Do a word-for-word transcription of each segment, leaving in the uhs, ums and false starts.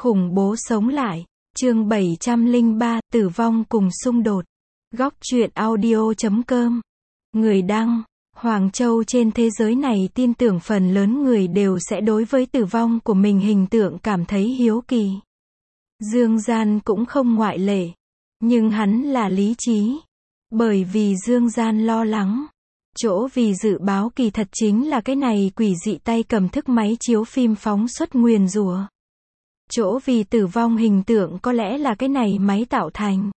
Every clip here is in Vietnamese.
Khủng bố sống lại. Chương bảy trăm lẻ ba, tử vong cùng xung đột. Góc truyện audio chấm com. Người đăng, Hoàng Châu. Trên thế giới này tin tưởng phần lớn người đều sẽ đối với tử vong của mình hình tượng cảm thấy hiếu kỳ. Dương Gian cũng không ngoại lệ. Nhưng hắn là lý trí. Bởi vì Dương Gian lo lắng. Chỗ vì dự báo kỳ thật chính là cái này quỷ dị tay cầm thức máy chiếu phim phóng xuất nguyền rủa. Chỗ vì tử vong hình tượng có lẽ là cái này máy tạo thành.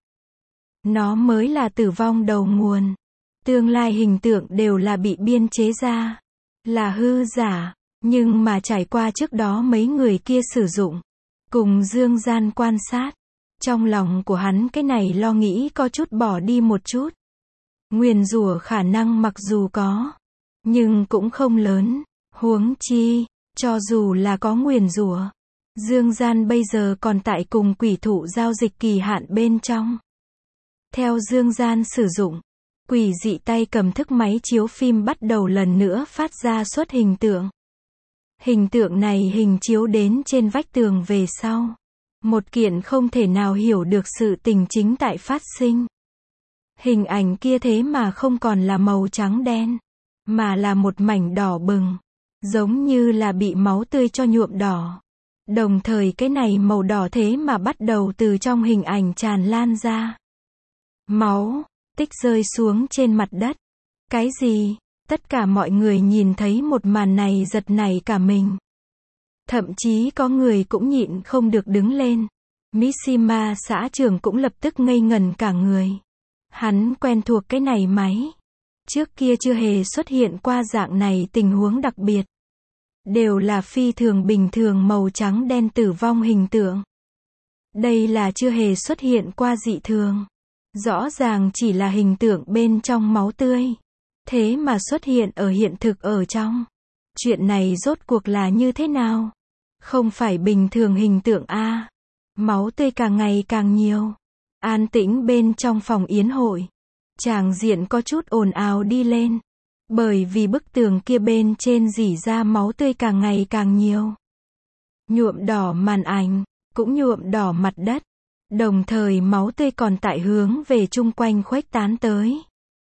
Nó mới là tử vong đầu nguồn. Tương lai hình tượng đều là bị biên chế ra. Là hư giả. Nhưng mà trải qua trước đó mấy người kia sử dụng. Cùng Dương Gian quan sát. Trong lòng của hắn cái này lo nghĩ có chút bỏ đi một chút. Nguyền rủa khả năng mặc dù có. Nhưng cũng không lớn. Huống chi. Cho dù là có nguyền rủa. Dương Gian bây giờ còn tại cùng quỷ thụ giao dịch kỳ hạn bên trong. Theo Dương Gian sử dụng, quỷ dị tay cầm thức máy chiếu phim bắt đầu lần nữa phát ra xuất hình tượng. Hình tượng này hình chiếu đến trên vách tường về sau. Một kiện không thể nào hiểu được sự tình chính tại phát sinh. Hình ảnh kia thế mà không còn là màu trắng đen, mà là một mảnh đỏ bừng, giống như là bị máu tươi cho nhuộm đỏ. Đồng thời cái này màu đỏ thế mà bắt đầu từ trong hình ảnh tràn lan ra. Máu, tích rơi xuống trên mặt đất. Cái gì? Tất cả mọi người nhìn thấy một màn này giật nảy cả mình. Thậm chí có người cũng nhịn không được đứng lên. Mishima xã trưởng cũng lập tức ngây ngẩn cả người. Hắn quen thuộc cái này máy. Trước kia chưa hề xuất hiện qua dạng này tình huống đặc biệt. Đều là phi thường bình thường màu trắng đen tử vong hình tượng. Đây là chưa hề xuất hiện qua dị thường. Rõ ràng chỉ là hình tượng bên trong máu tươi. Thế mà xuất hiện ở hiện thực ở trong. Chuyện này rốt cuộc là như thế nào? Không phải bình thường hình tượng a. Máu tươi càng ngày càng nhiều. An tĩnh bên trong phòng yến hội. Tràng diện có chút ồn ào đi lên. Bởi vì bức tường kia bên trên rỉ ra máu tươi càng ngày càng nhiều. Nhuộm đỏ màn ảnh, cũng nhuộm đỏ mặt đất. Đồng thời máu tươi còn tại hướng về chung quanh khuếch tán tới.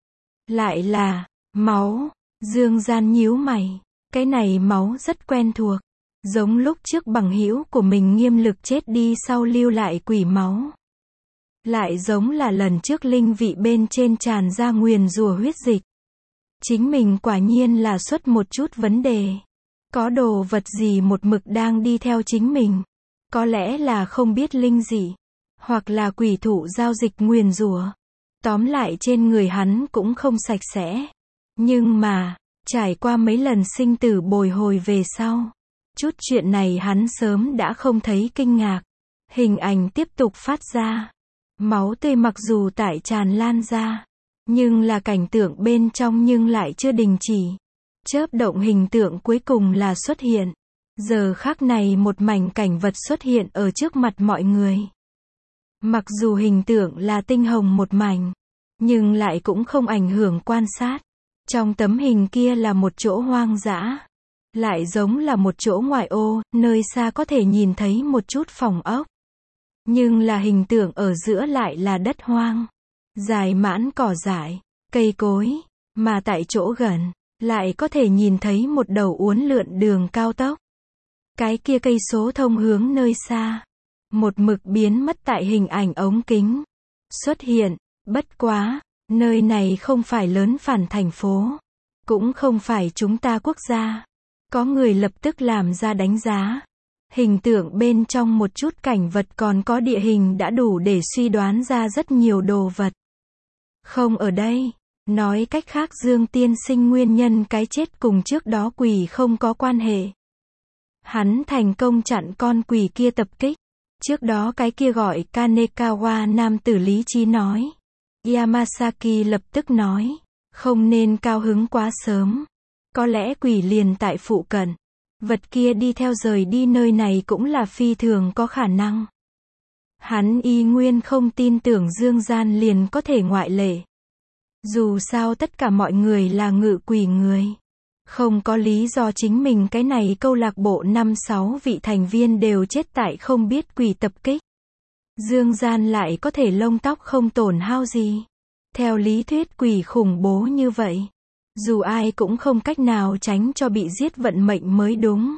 Lại là, máu, Dương Gian nhíu mày. Cái này máu rất quen thuộc. Giống lúc trước bằng hữu của mình nghiêm lực chết đi sau lưu lại quỷ máu. Lại giống là lần trước linh vị bên trên tràn ra nguyền rủa huyết dịch. Chính mình quả nhiên là xuất một chút vấn đề. Có đồ vật gì một mực đang đi theo chính mình. Có lẽ là không biết linh dị. Hoặc là quỷ thụ giao dịch nguyền rủa. Tóm lại trên người hắn cũng không sạch sẽ. Nhưng mà, trải qua mấy lần sinh tử bồi hồi về sau. Chút chuyện này hắn sớm đã không thấy kinh ngạc. Hình ảnh tiếp tục phát ra. Máu tươi mặc dù tại tràn lan ra. Nhưng là cảnh tượng bên trong nhưng lại chưa đình chỉ. Chớp động hình tượng cuối cùng là xuất hiện. Giờ khắc này một mảnh cảnh vật xuất hiện ở trước mặt mọi người. Mặc dù hình tượng là tinh hồng một mảnh. Nhưng lại cũng không ảnh hưởng quan sát. Trong tấm hình kia là một chỗ hoang dã. Lại giống là một chỗ ngoại ô, nơi xa có thể nhìn thấy một chút phòng ốc. Nhưng là hình tượng ở giữa lại là đất hoang. Dài mãn cỏ dại, cây cối, mà tại chỗ gần, lại có thể nhìn thấy một đầu uốn lượn đường cao tốc. Cái kia cây số thông hướng nơi xa, một mực biến mất tại hình ảnh ống kính. Xuất hiện, bất quá, nơi này không phải lớn phản thành phố, cũng không phải chúng ta quốc gia. Có người lập tức làm ra đánh giá. Hình tượng bên trong một chút cảnh vật còn có địa hình đã đủ để suy đoán ra rất nhiều đồ vật. Không ở đây. Nói cách khác Dương tiên sinh nguyên nhân cái chết cùng trước đó quỷ không có quan hệ. Hắn thành công chặn con quỷ kia tập kích. Trước đó cái kia gọi Kanekawa nam tử lý trí nói. Yamasaki lập tức nói. Không nên cao hứng quá sớm. Có lẽ quỷ liền tại phụ cận. Vật kia đi theo rời đi nơi này cũng là phi thường có khả năng. Hắn y nguyên không tin tưởng Dương Gian liền có thể ngoại lệ. Dù sao tất cả mọi người là ngự quỷ người. Không có lý do chính mình cái này câu lạc bộ năm sáu vị thành viên đều chết tại không biết quỷ tập kích. Dương gian lại có thể lông tóc không tổn hao gì. Theo lý thuyết quỷ khủng bố như vậy, dù ai cũng không cách nào tránh cho bị giết vận mệnh mới đúng.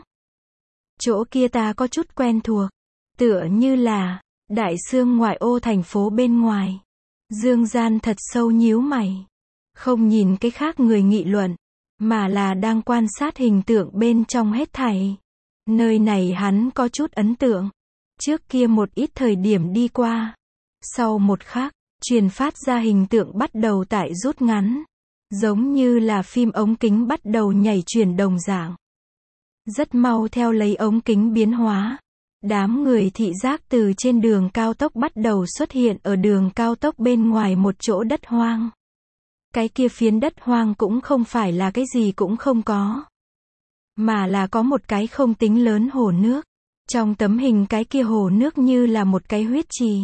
Chỗ kia ta có chút quen thuộc, tựa như là Đại Sương ngoại ô thành phố bên ngoài. Dương gian thật sâu nhíu mày, không nhìn cái khác người nghị luận, mà là đang quan sát hình tượng bên trong hết thảy. Nơi này hắn có chút ấn tượng, trước kia một ít thời điểm đi qua. Sau một khắc, truyền phát ra hình tượng bắt đầu tại rút ngắn, giống như là phim ống kính bắt đầu nhảy chuyển đồng dạng. Rất mau theo lấy ống kính biến hóa, đám người thị giác từ trên đường cao tốc bắt đầu xuất hiện ở đường cao tốc bên ngoài một chỗ đất hoang. Cái kia phiến đất hoang cũng không phải là cái gì cũng không có, mà là có một cái không tính lớn hồ nước. Trong tấm hình cái kia hồ nước như là một cái huyết trì,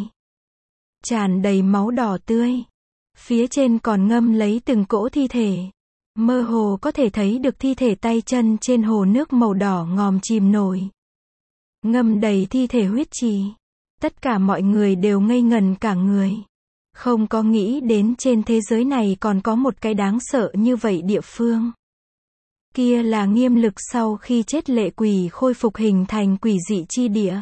tràn đầy máu đỏ tươi. Phía trên còn ngâm lấy từng cỗ thi thể. Mơ hồ có thể thấy được thi thể tay chân trên hồ nước màu đỏ ngòm chìm nổi. Ngâm đầy thi thể huyết trì. Tất cả mọi người đều ngây ngần cả người. Không có nghĩ đến trên thế giới này còn có một cái đáng sợ như vậy địa phương. Kia là nghiêm lực sau khi chết lệ quỷ khôi phục hình thành quỷ dị chi địa.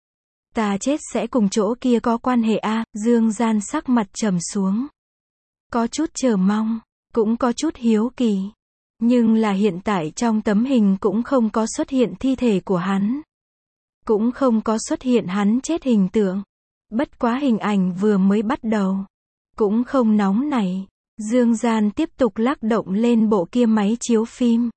Ta chết sẽ cùng chỗ kia có quan hệ a, à, Dương gian sắc mặt trầm xuống. Có chút chờ mong, cũng có chút hiếu kỳ. Nhưng là hiện tại trong tấm hình cũng không có xuất hiện thi thể của hắn. Cũng không có xuất hiện hắn chết hình tượng. Bất quá hình ảnh vừa mới bắt đầu. Cũng không nóng nảy. Dương gian tiếp tục lắc động lên bộ kia máy chiếu phim.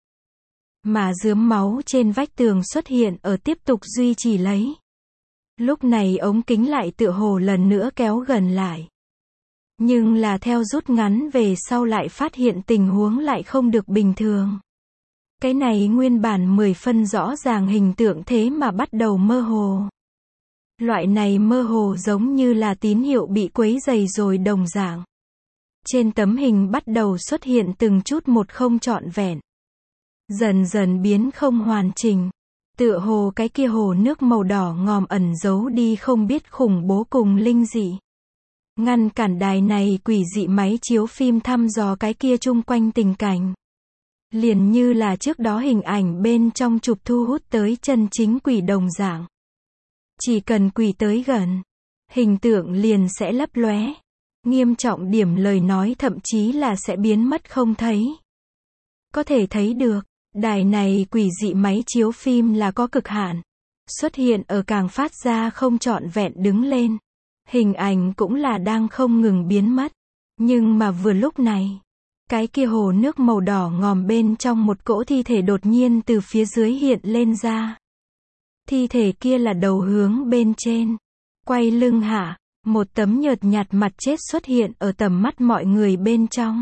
Mà rướm máu trên vách tường xuất hiện ở tiếp tục duy trì lấy. Lúc này ống kính lại tựa hồ lần nữa kéo gần lại. Nhưng là theo rút ngắn về sau lại phát hiện tình huống lại không được bình thường. Cái này nguyên bản mười phân rõ ràng hình tượng thế mà bắt đầu mơ hồ. Loại này mơ hồ giống như là tín hiệu bị quấy dày rồi đồng dạng. Trên tấm hình bắt đầu xuất hiện từng chút một không trọn vẹn. Dần dần biến không hoàn chỉnh. Tựa hồ cái kia hồ nước màu đỏ ngòm ẩn giấu đi không biết khủng bố cùng linh dị. Ngăn cản đài này quỷ dị máy chiếu phim thăm dò cái kia chung quanh tình cảnh. Liền như là trước đó hình ảnh bên trong chụp thu hút tới chân chính quỷ đồng dạng. Chỉ cần quỷ tới gần, hình tượng liền sẽ lấp lóe. Nghiêm trọng điểm lời nói thậm chí là sẽ biến mất không thấy. Có thể thấy được, đài này quỷ dị máy chiếu phim là có cực hạn. Xuất hiện ở càng phát ra không trọn vẹn đứng lên. Hình ảnh cũng là đang không ngừng biến mất. Nhưng mà vừa lúc này, cái kia hồ nước màu đỏ ngòm bên trong một cỗ thi thể đột nhiên từ phía dưới hiện lên ra. Thi thể kia là đầu hướng bên trên, quay lưng hạ, một tấm nhợt nhạt mặt chết xuất hiện ở tầm mắt mọi người bên trong.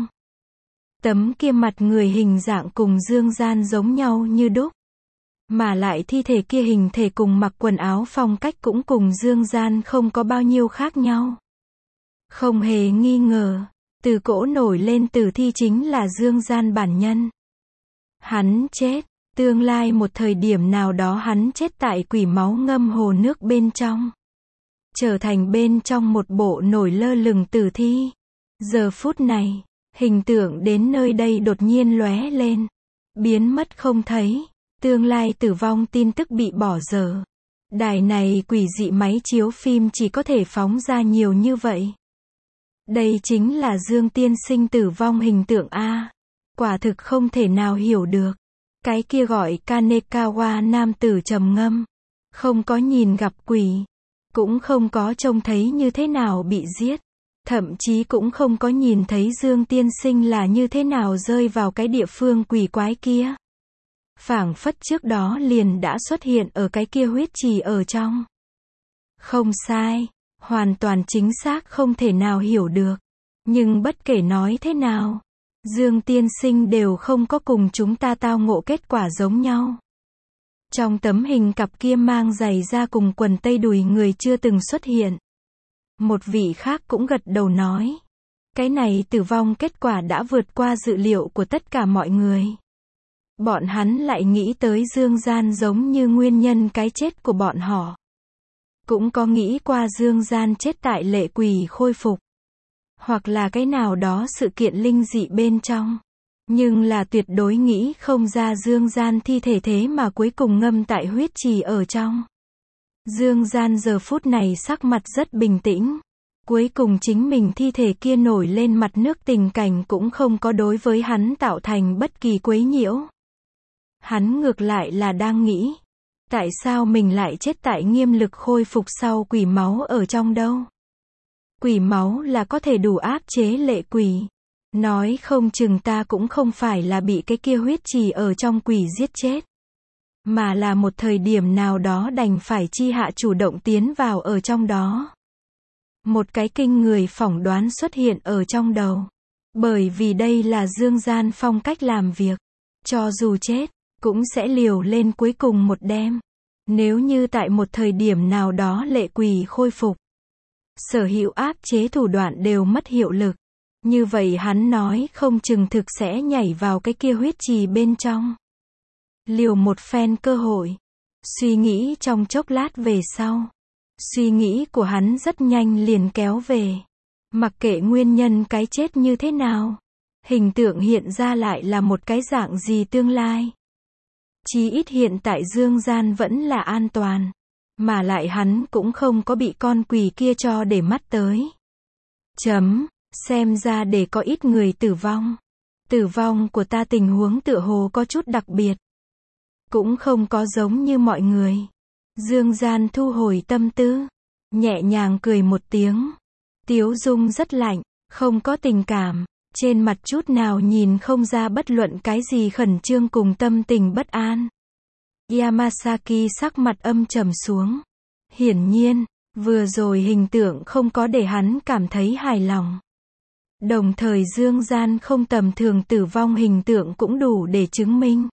Tấm kia mặt người hình dạng cùng Dương gian giống nhau như đúc. Mà lại thi thể kia hình thể cùng mặc quần áo phong cách cũng cùng Dương gian không có bao nhiêu khác nhau. Không hề nghi ngờ, từ cỗ nổi lên tử thi chính là Dương gian bản nhân. Hắn chết, tương lai một thời điểm nào đó hắn chết tại quỷ máu ngâm hồ nước bên trong. Trở thành bên trong một bộ nổi lơ lửng tử thi. Giờ phút này, hình tượng đến nơi đây đột nhiên lóe lên, biến mất không thấy. Tương lai tử vong tin tức bị bỏ dở. Đài này quỷ dị máy chiếu phim chỉ có thể phóng ra nhiều như vậy. Đây chính là Dương tiên sinh tử vong hình tượng A. Quả thực không thể nào hiểu được. Cái kia gọi Kanekawa nam tử trầm ngâm. Không có nhìn gặp quỷ. Cũng không có trông thấy như thế nào bị giết. Thậm chí cũng không có nhìn thấy Dương tiên sinh là như thế nào rơi vào cái địa phương quỷ quái kia. Phảng phất trước đó liền đã xuất hiện ở cái kia huyết trì ở trong. Không sai, hoàn toàn chính xác không thể nào hiểu được. Nhưng bất kể nói thế nào, Dương tiên sinh đều không có cùng chúng ta tao ngộ kết quả giống nhau. Trong tấm hình cặp kia mang giày da cùng quần tây đùi người chưa từng xuất hiện. Một vị khác cũng gật đầu nói. Cái này tử vong kết quả đã vượt qua dự liệu của tất cả mọi người. bọn hắn lại nghĩ tới Dương Gian giống như nguyên nhân cái chết của bọn họ. Cũng có nghĩ qua Dương Gian chết tại lệ quỷ khôi phục. Hoặc là cái nào đó sự kiện linh dị bên trong. Nhưng là tuyệt đối nghĩ không ra Dương Gian thi thể thế mà cuối cùng ngâm tại huyết trì ở trong. Dương Gian giờ phút này sắc mặt rất bình tĩnh. Cuối cùng chính mình thi thể kia nổi lên mặt nước tình cảnh cũng không có đối với hắn tạo thành bất kỳ quấy nhiễu. Hắn ngược lại là đang nghĩ. Tại sao mình lại chết tại nghiêm lực khôi phục sau quỷ máu ở trong đâu? Quỷ máu là có thể đủ áp chế lệ quỷ. Nói không chừng ta cũng không phải là bị cái kia huyết trì ở trong quỷ giết chết. Mà là một thời điểm nào đó đành phải chi hạ chủ động tiến vào ở trong đó. Một cái kinh người phỏng đoán xuất hiện ở trong đầu. Bởi vì đây là Dương Gian phong cách làm việc. Cho dù chết, cũng sẽ liều lên cuối cùng một đêm. Nếu như tại một thời điểm nào đó lệ quỷ khôi phục. Sở hữu áp chế thủ đoạn đều mất hiệu lực. Như vậy hắn nói không chừng thực sẽ nhảy vào cái kia huyết trì bên trong. Liều một phen cơ hội. Suy nghĩ trong chốc lát về sau. Suy nghĩ của hắn rất nhanh liền kéo về. Mặc kệ nguyên nhân cái chết như thế nào. Hình tượng hiện ra lại là một cái dạng gì tương lai. Chí ít hiện tại Dương Gian vẫn là an toàn. Mà lại hắn cũng không có bị con quỷ kia cho để mắt tới. Chấm. Xem ra để có ít người tử vong. Tử vong của ta tình huống tựa hồ có chút đặc biệt. Cũng không có giống như mọi người. Dương Gian thu hồi tâm tư. Nhẹ nhàng cười một tiếng. Tiếu dung rất lạnh, không có tình cảm. Trên mặt chút nào nhìn không ra bất luận cái gì khẩn trương cùng tâm tình bất an. Yamasaki sắc mặt âm trầm xuống. Hiển nhiên, vừa rồi hình tượng không có để hắn cảm thấy hài lòng. Đồng thời Dương Gian không tầm thường tử vong hình tượng cũng đủ để chứng minh.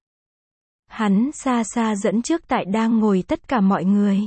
Hắn xa xa dẫn trước tại đang ngồi tất cả mọi người.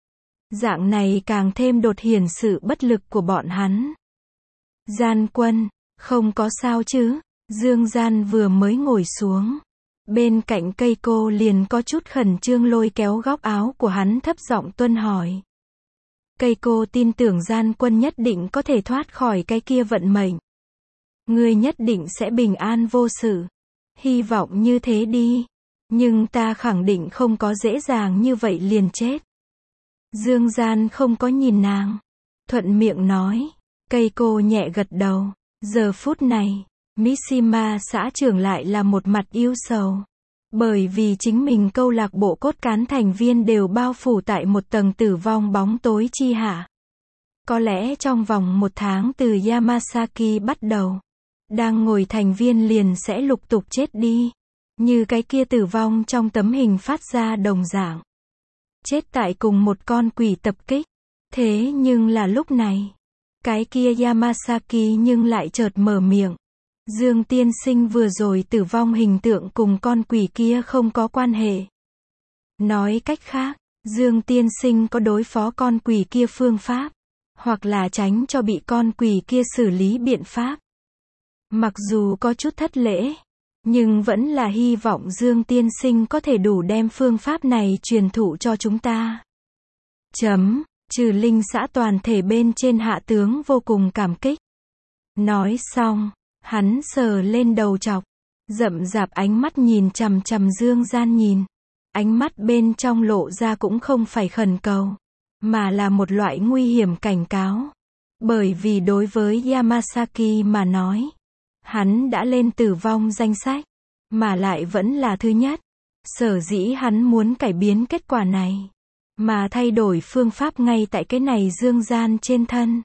Dạng này càng thêm đột hiển sự bất lực của bọn hắn. Gian Quân, không có sao chứ? Dương Gian vừa mới ngồi xuống. Bên cạnh cây cô liền có chút khẩn trương lôi kéo góc áo của hắn thấp giọng tuân hỏi. Cây cô tin tưởng Gian Quân nhất định có thể thoát khỏi cái kia vận mệnh. Ngươi nhất định sẽ bình an vô sự. Hy vọng như thế đi. Nhưng ta khẳng định không có dễ dàng như vậy liền chết. Dương Gian không có nhìn nàng. Thuận miệng nói. Cây cô nhẹ gật đầu. Giờ phút này, Mishima xã trưởng lại là một mặt yêu sầu. Bởi vì chính mình câu lạc bộ cốt cán thành viên đều bao phủ tại một tầng tử vong bóng tối chi hạ. Có lẽ trong vòng một tháng từ Yamasaki bắt đầu, đang ngồi thành viên liền sẽ lục tục chết đi. Như cái kia tử vong trong tấm hình phát ra đồng dạng. Chết tại cùng một con quỷ tập kích. Thế nhưng là lúc này, cái kia Yamasaki nhưng lại chợt mở miệng. Dương tiên sinh vừa rồi tử vong hình tượng cùng con quỷ kia không có quan hệ. Nói cách khác, Dương tiên sinh có đối phó con quỷ kia phương pháp, hoặc là tránh cho bị con quỷ kia xử lý biện pháp. Mặc dù có chút thất lễ, nhưng vẫn là hy vọng Dương tiên sinh có thể đủ đem phương pháp này truyền thụ cho chúng ta. Chấm, trừ linh xã toàn thể bên trên hạ tướng vô cùng cảm kích. Nói xong, hắn sờ lên đầu chọc, rậm rạp ánh mắt nhìn chằm chằm Dương Gian nhìn. Ánh mắt bên trong lộ ra cũng không phải khẩn cầu, mà là một loại nguy hiểm cảnh cáo. Bởi vì đối với Yamasaki mà nói, hắn đã lên tử vong danh sách, mà lại vẫn là thứ nhất. Sở dĩ hắn muốn cải biến kết quả này, mà thay đổi phương pháp ngay tại cái này Dương Gian trên thân.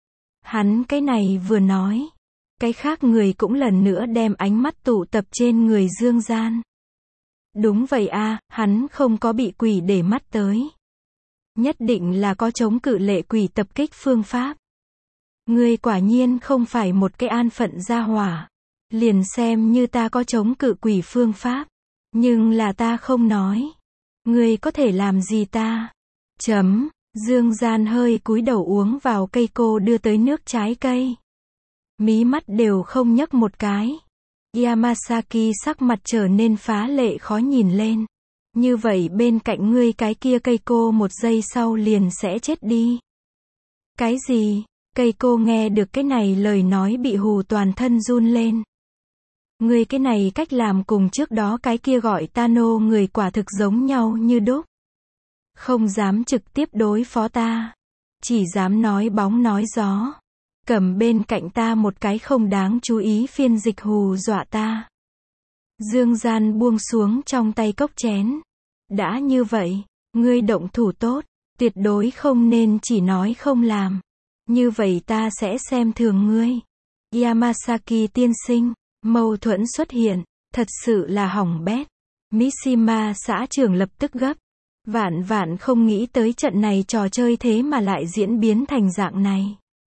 Hắn cái này vừa nói, cái khác người cũng lần nữa đem ánh mắt tụ tập trên người Dương Gian. Đúng vậy a, hắn không có bị quỷ để mắt tới. Nhất định là có chống cự lệ quỷ tập kích phương pháp. Ngươi quả nhiên không phải một cái an phận gia hỏa. Liền xem như ta có chống cự quỷ phương pháp. Nhưng là ta không nói. Ngươi có thể làm gì ta? Chấm, Dương Gian hơi cúi đầu uống vào cây cô đưa tới nước trái cây. Mí mắt đều không nhấc một cái. Yamasaki sắc mặt trở nên phá lệ khó nhìn lên. Như vậy bên cạnh ngươi cái kia Keiko một giây sau liền sẽ chết đi. Cái gì? Keiko nghe được cái này lời nói bị hù toàn thân run lên. Ngươi cái này cách làm cùng trước đó cái kia gọi Tano người quả thực giống nhau như đúc. Không dám trực tiếp đối phó ta. Chỉ dám nói bóng nói gió. Cầm bên cạnh ta một cái không đáng chú ý phiên dịch hù dọa ta. Dương Gian buông xuống trong tay cốc chén. Đã như vậy, ngươi động thủ tốt, tuyệt đối không nên chỉ nói không làm. Như vậy ta sẽ xem thường ngươi. Yamasaki tiên sinh, mâu thuẫn xuất hiện, thật sự là hỏng bét. Mishima xã trưởng lập tức gấp. Vạn vạn không nghĩ tới trận này trò chơi thế mà lại diễn biến thành dạng này.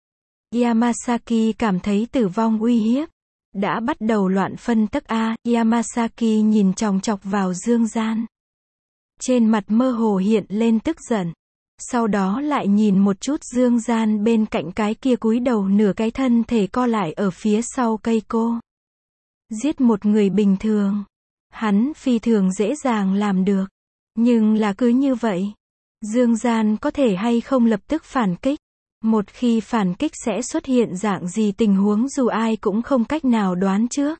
Yamasaki cảm thấy tử vong uy hiếp. Đã bắt đầu loạn phân tắc a. Yamasaki nhìn chòng chọc vào Dương Gian. Trên mặt mơ hồ hiện lên tức giận. Sau đó lại nhìn một chút Dương Gian bên cạnh cái kia cúi đầu nửa cái thân thể co lại ở phía sau Keiko. Giết một người bình thường. Hắn phi thường dễ dàng làm được. Nhưng là cứ như vậy. Dương Gian có thể hay không lập tức phản kích. Một khi phản kích sẽ xuất hiện dạng gì tình huống dù ai cũng không cách nào đoán trước.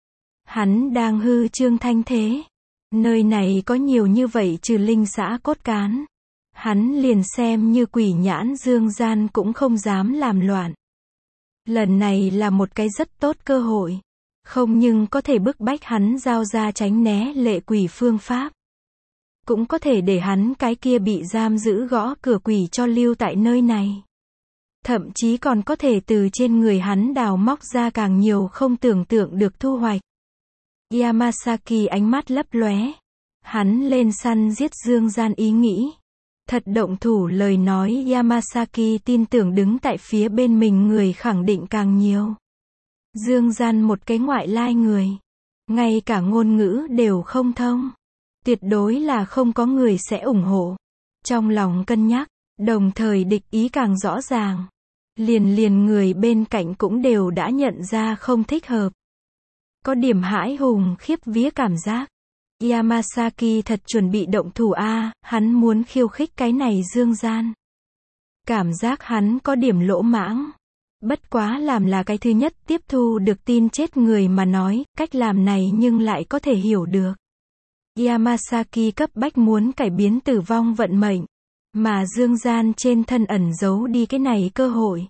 Hắn đang hư trương thanh thế. Nơi này có nhiều như vậy trừ linh xã cốt cán. Hắn liền xem như quỷ nhãn Dương Gian cũng không dám làm loạn. Lần này là một cái rất tốt cơ hội. Không nhưng có thể bức bách hắn giao ra tránh né lệ quỷ phương pháp. Cũng có thể để hắn cái kia bị giam giữ gõ cửa quỷ cho lưu tại nơi này. Thậm chí còn có thể từ trên người hắn đào móc ra càng nhiều không tưởng tượng được thu hoạch. Yamasaki ánh mắt lấp lóe. Hắn lên săn giết Dương Gian ý nghĩ. Thật động thủ lời nói Yamasaki tin tưởng đứng tại phía bên mình người khẳng định càng nhiều. Dương Gian một cái ngoại lai người. Ngay cả ngôn ngữ đều không thông. Tuyệt đối là không có người sẽ ủng hộ. Trong lòng cân nhắc, đồng thời địch ý càng rõ ràng. Liền liền người bên cạnh cũng đều đã nhận ra không thích hợp. Có điểm hãi hùng khiếp vía cảm giác. Yamasaki thật chuẩn bị động thủ a, hắn muốn khiêu khích cái này Dương Gian. Cảm giác hắn có điểm lỗ mãng. Bất quá làm là cái thứ nhất tiếp thu được tin chết người mà nói, cách làm này nhưng lại có thể hiểu được. Yamasaki cấp bách muốn cải biến tử vong vận mệnh. Mà Dương Gian trên thân ẩn giấu đi cái này cơ hội.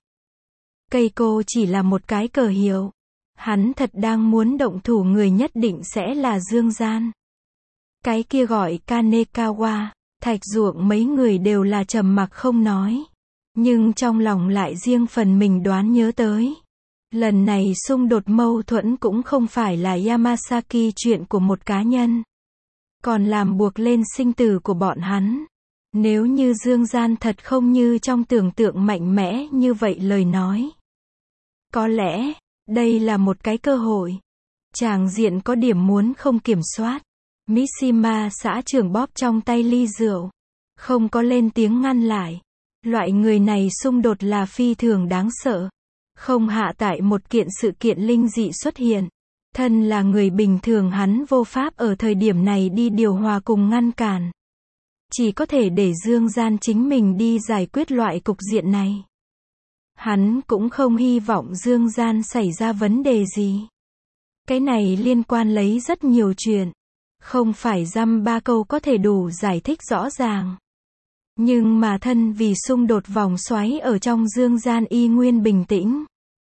Keiko chỉ là một cái cờ hiệu. Hắn thật đang muốn động thủ người nhất định sẽ là Dương Gian. Cái kia gọi Kanekawa, Thạch Ruộng mấy người đều là trầm mặc không nói. Nhưng trong lòng lại riêng phần mình đoán nhớ tới. Lần này xung đột mâu thuẫn cũng không phải là Yamasaki chuyện của một cá nhân. Còn làm buộc lên sinh tử của bọn hắn. Nếu như Dương Gian thật không như trong tưởng tượng mạnh mẽ như vậy lời nói. Có lẽ, đây là một cái cơ hội. Tràng diện có điểm muốn không kiểm soát. Mishima xã trưởng bóp trong tay ly rượu. Không có lên tiếng ngăn lại. Loại người này xung đột là phi thường đáng sợ. Không hạ tại một kiện sự kiện linh dị xuất hiện. Thân là người bình thường hắn vô pháp ở thời điểm này đi điều hòa cùng ngăn cản. Chỉ có thể để Dương Gian chính mình đi giải quyết loại cục diện này. Hắn cũng không hy vọng Dương Gian xảy ra vấn đề gì. Cái này liên quan lấy rất nhiều chuyện. Không phải dăm ba câu có thể đủ giải thích rõ ràng. Nhưng mà thân vì xung đột vòng xoáy ở trong Dương Gian y nguyên bình tĩnh.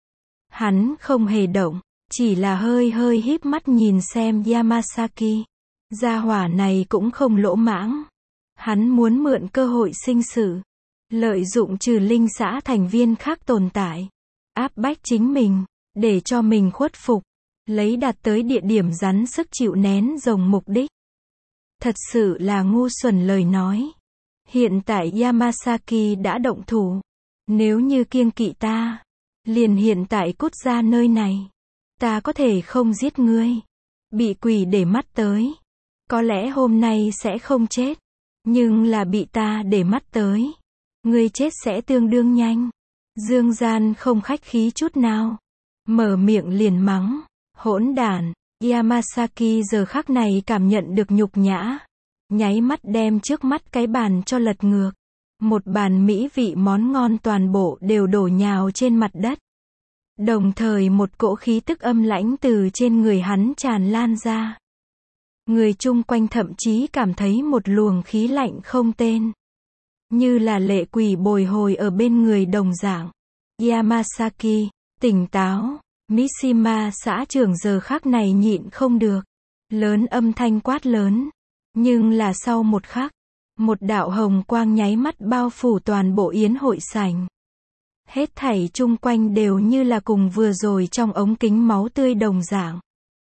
Hắn không hề động, chỉ là hơi hơi híp mắt nhìn xem Yamasaki. Gia hỏa này cũng không lỗ mãng. Hắn muốn mượn cơ hội sinh sự. Lợi dụng trừ linh xã thành viên khác tồn tại. Áp bách chính mình, để cho mình khuất phục. Lấy đạt tới địa điểm rắn sức chịu nén rồng mục đích. Thật sự là ngu xuẩn lời nói. Hiện tại Yamasaki đã động thủ. Nếu như kiêng kỵ ta, liền hiện tại cút ra nơi này. Ta có thể không giết ngươi. Bị quỷ để mắt tới. Có lẽ hôm nay sẽ không chết. Nhưng là bị ta để mắt tới. Ngươi chết sẽ tương đương nhanh. Dương Gian không khách khí chút nào. Mở miệng liền mắng. Hỗn đản, Yamasaki giờ khắc này cảm nhận được nhục nhã. Nháy mắt đem trước mắt cái bàn cho lật ngược. Một bàn mỹ vị món ngon toàn bộ đều đổ nhào trên mặt đất. Đồng thời một cỗ khí tức âm lãnh từ trên người hắn tràn lan ra. Người chung quanh thậm chí cảm thấy một luồng khí lạnh không tên. Như là lệ quỷ bồi hồi ở bên người đồng dạng. Yamasaki, tỉnh táo. Mishima xã trưởng giờ khắc này nhịn không được. Lớn âm thanh quát lớn. Nhưng là sau một khắc, một đạo hồng quang nháy mắt bao phủ toàn bộ yến hội sảnh. Hết thảy chung quanh đều như là cùng vừa rồi trong ống kính máu tươi đồng dạng.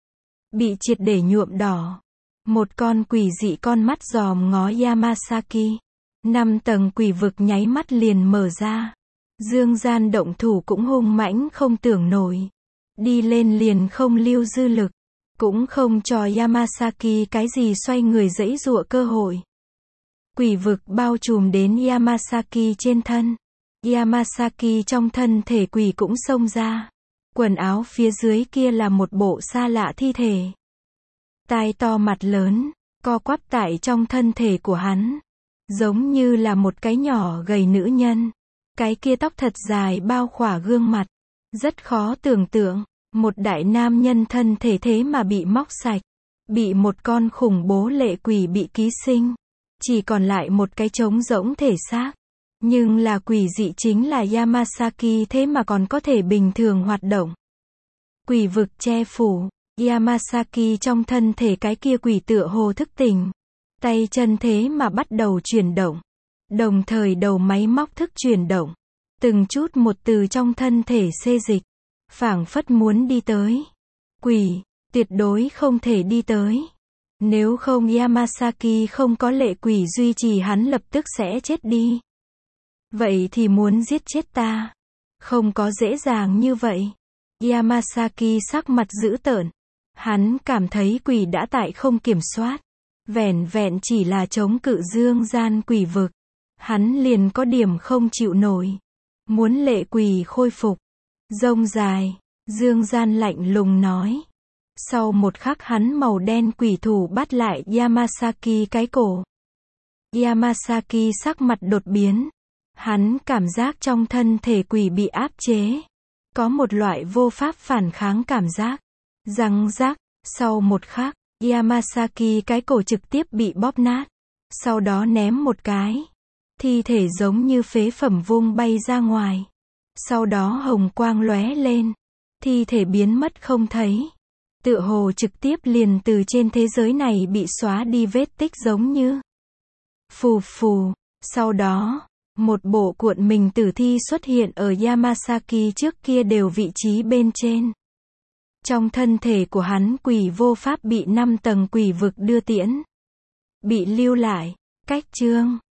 Bị triệt để nhuộm đỏ. Một con quỷ dị con mắt dòm ngó Yamasaki. Năm tầng quỷ vực nháy mắt liền mở ra. Dương gian động thủ cũng hung mãnh không tưởng nổi. Đi lên liền không lưu dư lực. Cũng không cho Yamasaki cái gì xoay người giãy giụa cơ hội. Quỷ vực bao trùm đến Yamasaki trên thân. Yamasaki trong thân thể quỷ cũng xông ra. Quần áo phía dưới kia là một bộ xa lạ thi thể. Tai to mặt lớn, co quắp tại trong thân thể của hắn. Giống như là một cái nhỏ gầy nữ nhân. Cái kia tóc thật dài bao khỏa gương mặt. Rất khó tưởng tượng. Một đại nam nhân thân thể thế mà bị móc sạch. Bị một con khủng bố lệ quỷ bị ký sinh. Chỉ còn lại một cái trống rỗng thể xác. Nhưng là quỷ dị chính là Yamasaki thế mà còn có thể bình thường hoạt động. Quỷ vực che phủ. Yamasaki trong thân thể cái kia quỷ tựa hồ thức tỉnh. Tay chân thế mà bắt đầu chuyển động. Đồng thời đầu máy móc thức chuyển động. Từng chút một từ trong thân thể xê dịch. Phảng phất muốn đi tới. Quỷ, tuyệt đối không thể đi tới. Nếu không Yamasaki không có lệ quỷ duy trì hắn lập tức sẽ chết đi. Vậy thì muốn giết chết ta. Không có dễ dàng như vậy. Yamasaki sắc mặt dữ tợn. Hắn cảm thấy quỷ đã tại không kiểm soát. Vẻn vẹn chỉ là chống cự dương gian quỷ vực. Hắn liền có điểm không chịu nổi. Muốn lệ quỷ khôi phục. Rông dài. Dương gian lạnh lùng nói. Sau một khắc hắn màu đen quỷ thủ bắt lại Yamasaki cái cổ. Yamasaki sắc mặt đột biến. Hắn cảm giác trong thân thể quỷ bị áp chế. Có một loại vô pháp phản kháng cảm giác. Răng rắc. Sau một khắc, Yamasaki cái cổ trực tiếp bị bóp nát. Sau đó ném một cái. Thi thể giống như phế phẩm vung bay ra ngoài. Sau đó hồng quang lóe lên. Thi thể biến mất không thấy. Tựa hồ trực tiếp liền từ trên thế giới này bị xóa đi vết tích giống như. Phù phù. Sau đó, một bộ cuộn mình tử thi xuất hiện ở Yamasaki trước kia đều vị trí bên trên. Trong thân thể của hắn quỷ vô pháp bị năm tầng quỷ vực đưa tiễn. Bị lưu lại. Cách chương.